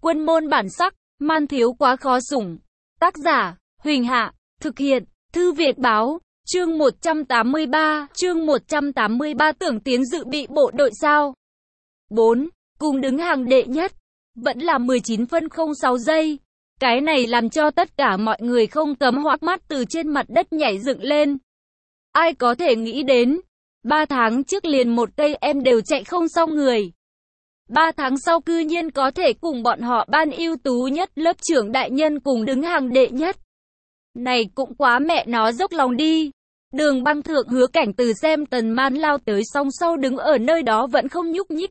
Quân môn bản sắc, man thiếu quá khó sủng. Tác giả, Huỳnh Hạ, thực hiện, Thư Việt Báo, chương 183 tưởng tiến dự bị bộ đội sao. 4. Cùng đứng hàng đệ nhất, vẫn là 19 phân 06 giây. Cái này làm cho tất cả mọi người không cấm hoác mắt từ trên mặt đất nhảy dựng lên. Ai có thể nghĩ đến, 3 tháng trước liền một cây em đều chạy không xong người. 3 tháng sau cư nhiên có thể cùng bọn họ ban ưu tú nhất lớp trưởng đại nhân cùng đứng hàng đệ nhất. Này cũng quá mẹ nó dốc lòng đi. Đường Băng thượng Hứa Cảnh Từ xem Tần Man lao tới song sau đứng ở nơi đó vẫn không nhúc nhích.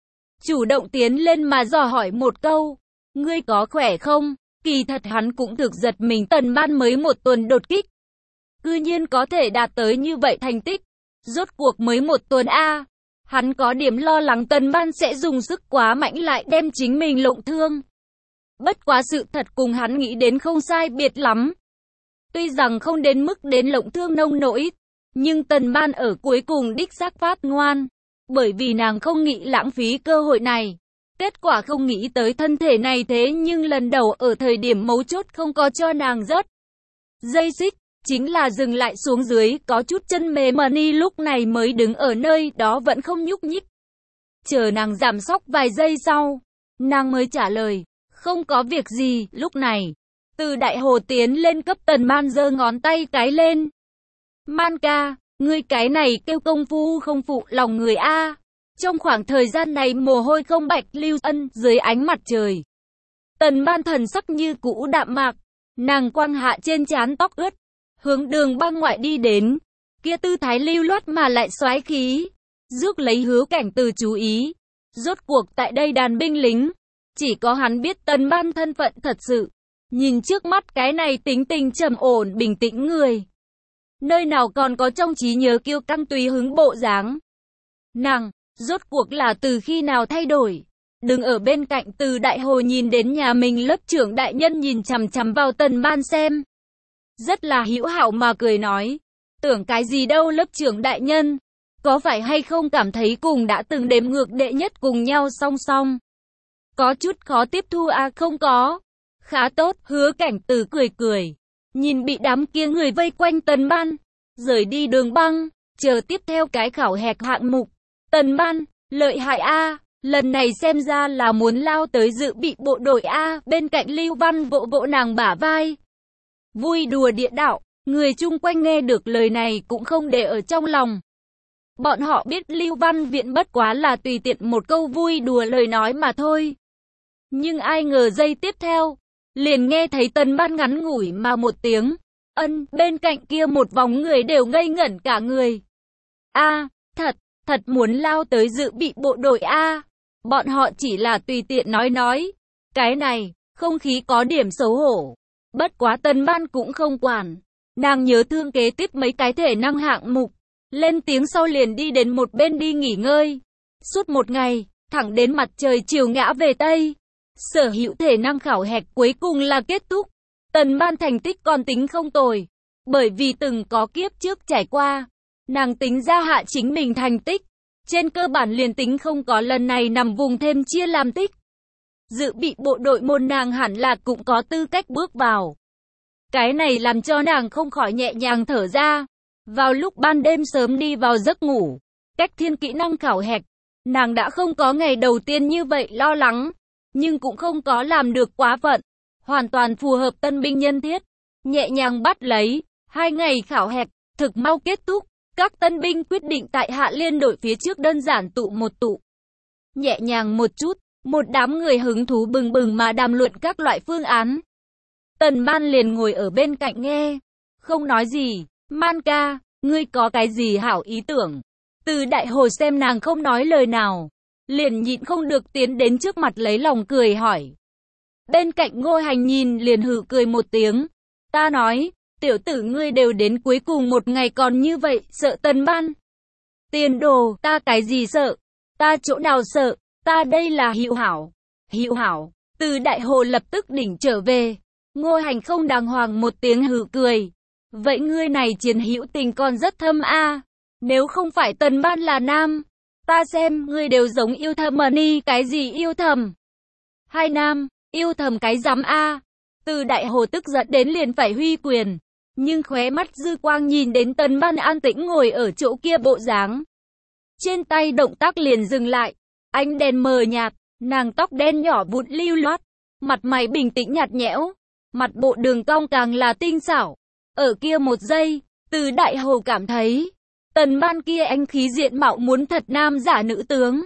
Chủ động tiến lên mà dò hỏi một câu, ngươi có khỏe không? Kỳ thật hắn cũng thực giật mình, Tần Man mới một tuần đột kích, cư nhiên có thể đạt tới như vậy thành tích. Rốt cuộc mới một tuần a. Hắn có điểm lo lắng Tần Man sẽ dùng sức quá mạnh lại đem chính mình lộng thương. Bất quá sự thật cùng hắn nghĩ đến không sai biệt lắm. Tuy rằng không đến mức đến lộng thương nông nỗi, nhưng Tần Man ở cuối cùng đích xác phát ngoan. Bởi vì nàng không nghĩ lãng phí cơ hội này. Kết quả không nghĩ tới thân thể này thế nhưng lần đầu ở thời điểm mấu chốt không có cho nàng rớt dây xích. Chính là dừng lại xuống dưới, có chút chân mềm Money lúc này mới đứng ở nơi đó vẫn không nhúc nhích. Chờ nàng giảm sóc vài giây sau, nàng mới trả lời, không có việc gì. Lúc này, từ Đại Hồ tiến lên cấp Tần Man giơ ngón tay cái lên. Man ca, ngươi cái này kêu công phu không phụ lòng người a. Trong khoảng thời gian này mồ hôi không bạch lưu ân dưới ánh mặt trời. Tần Man thần sắc như cũ đạm mạc, nàng quăng hạ trên trán tóc ướt, hướng Đường Băng ngoại đi đến, kia tư thái lưu loát mà lại xoái khí, rước lấy Hứa Cảnh Từ chú ý. Rốt cuộc tại đây đàn binh lính, chỉ có hắn biết Tần Man thân phận thật sự. Nhìn trước mắt cái này tính tình trầm ổn bình tĩnh người, nơi nào còn có trong trí nhớ kiêu căng tùy hứng bộ dáng. Nàng, rốt cuộc là từ khi nào thay đổi? Đừng ở bên cạnh Từ Đại Hồ nhìn đến nhà mình lớp trưởng đại nhân nhìn chằm chằm vào Tần Man xem. Rất là hữu hảo mà cười nói, tưởng cái gì đâu lớp trưởng đại nhân, có phải hay không cảm thấy cùng đã từng đếm ngược đệ nhất cùng nhau song song? Có chút khó tiếp thu à? Không có. Khá tốt. Hứa Cảnh Từ cười cười, nhìn bị đám kia người vây quanh Tần Man, rời đi Đường Băng, chờ tiếp theo cái khảo hạch hạng mục. Tần Man, lợi hại a, lần này xem ra là muốn lao tới dự bị bộ đội a. Bên cạnh Lưu Văn vỗ vỗ nàng bả vai, vui đùa địa đạo. Người chung quanh nghe được lời này cũng không để ở trong lòng. Bọn họ biết Lưu Văn Viện bất quá là tùy tiện một câu vui đùa lời nói mà thôi. Nhưng ai ngờ giây tiếp theo, liền nghe thấy Tần Man ngắn ngủi mà một tiếng ân, bên cạnh kia một vòng người đều ngây ngẩn cả người. A, thật muốn lao tới dự bị bộ đội a. Bọn họ chỉ là tùy tiện nói. Cái này, không khí có điểm xấu hổ. Bất quá Tần Man cũng không quản. Nàng nhớ thương kế tiếp mấy cái thể năng hạng mục, lên tiếng sau liền đi đến một bên đi nghỉ ngơi. Suốt một ngày, thẳng đến mặt trời chiều ngã về Tây, sở hữu thể năng khảo hạch cuối cùng là kết thúc. Tần Man thành tích còn tính không tồi, bởi vì từng có kiếp trước trải qua, nàng tính ra hạ chính mình thành tích, trên cơ bản liền tính không có lần này nằm vùng thêm chia làm tích. Dự bị bộ đội môn nàng hẳn là cũng có tư cách bước vào. Cái này làm cho nàng không khỏi nhẹ nhàng thở ra. Vào lúc ban đêm sớm đi vào giấc ngủ, cách thiên kỹ năng khảo hạch, nàng đã không có ngày đầu tiên như vậy lo lắng, nhưng cũng không có làm được quá phận, hoàn toàn phù hợp tân binh nhân thiết, nhẹ nhàng bắt lấy. 2 ngày khảo hạch, thực mau kết thúc, các tân binh quyết định tại Hạ Liên đội phía trước đơn giản tụ một tụ. Nhẹ nhàng một chút, một đám người hứng thú bừng bừng mà đàm luận các loại phương án. Tần Man liền ngồi ở bên cạnh nghe, không nói gì. Man ca, ngươi có cái gì hảo ý tưởng? Từ Đại Hồ xem nàng không nói lời nào, liền nhịn không được tiến đến trước mặt lấy lòng cười hỏi. Bên cạnh Ngô Hành nhìn liền hừ cười một tiếng. Ta nói, tiểu tử ngươi đều đến cuối cùng một ngày còn như vậy, sợ Tần Man? Tiền đồ, ta cái gì sợ? Ta chỗ nào sợ? Ta đây là hữu hảo. Hữu hảo. Từ Đại Hồ lập tức đỉnh trở về. Ngô Hành không đàng hoàng một tiếng hừ cười. Vậy ngươi này chiến hữu tình còn rất thâm a. Nếu không phải Tần Man là nam, ta xem ngươi đều giống yêu thầm Money. Cái gì yêu thầm? 2 nam, Yêu thầm cái rắm a. Từ Đại Hồ tức giận đến liền phải huy quyền, nhưng khóe mắt dư quang nhìn đến Tần Ban an tĩnh ngồi ở chỗ kia bộ dáng. Trên tay động tác liền dừng lại, ánh đèn mờ nhạt, nàng tóc đen nhỏ vụn lưu loát, mặt mày bình tĩnh nhạt nhẽo, mặt bộ đường cong càng là tinh xảo. Ở kia một giây, Từ Đại Hồ cảm thấy, Tần Ban kia anh khí diện mạo muốn thật nam giả nữ tướng.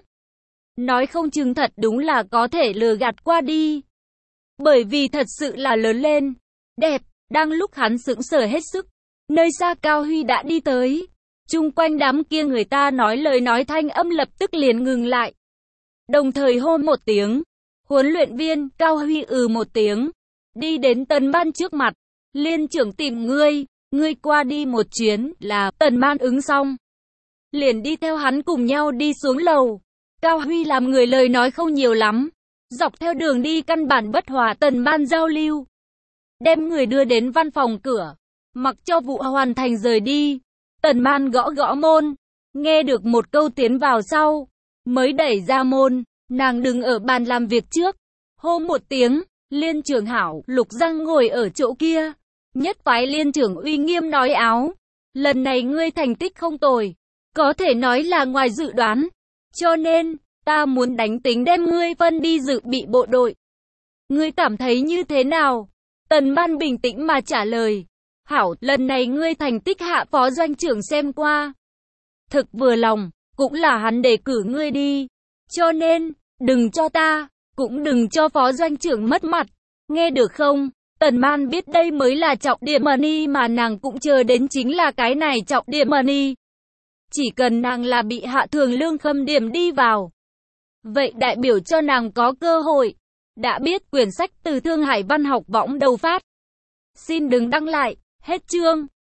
Nói không chừng thật đúng là có thể lừa gạt qua đi. Bởi vì thật sự là lớn lên, đẹp, đang lúc hắn sững sờ hết sức, nơi xa Cao Huy đã đi tới. Chung quanh đám kia người ta nói lời nói thanh âm lập tức liền ngừng lại. Đồng thời hô một tiếng, huấn luyện viên, Cao Huy một tiếng, đi đến Tần Ban trước mặt, liên trưởng tìm ngươi qua đi một chuyến, là, Tần Ban ứng xong. Liền đi theo hắn cùng nhau đi xuống lầu. Cao Huy làm người lời nói không nhiều lắm, dọc theo đường đi căn bản bất hòa Tần Ban giao lưu. Đem người đưa đến văn phòng cửa, mặc cho vụ hoàn thành rời đi. Tần Ban gõ gõ môn, nghe được một câu tiến vào sau, mới đẩy ra môn, nàng đứng ở bàn làm việc trước, hô một tiếng, liên trưởng hảo. Lục Giang ngồi ở chỗ kia, nhất phái liên trưởng uy nghiêm nói áo, lần này ngươi thành tích không tồi, có thể nói là ngoài dự đoán, cho nên, ta muốn đánh tính đem ngươi phân đi dự bị bộ đội. Ngươi cảm thấy như thế nào? Tần Ban bình tĩnh mà trả lời, hảo, lần này ngươi thành tích hạ phó doanh trưởng xem qua, thực vừa lòng, cũng là hắn đề cử ngươi đi, cho nên, đừng cho ta, cũng đừng cho phó doanh trưởng mất mặt, nghe được không? Tần Ban biết đây mới là trọng điểm money mà nàng cũng chờ đến chính là cái này trọng điểm money. Chỉ cần nàng là bị hạ thường lương khâm điểm đi vào, vậy đại biểu cho nàng có cơ hội. Đã biết quyển sách từ Thương Hải Văn học võng đầu phát. Xin đừng đăng lại, hết chương.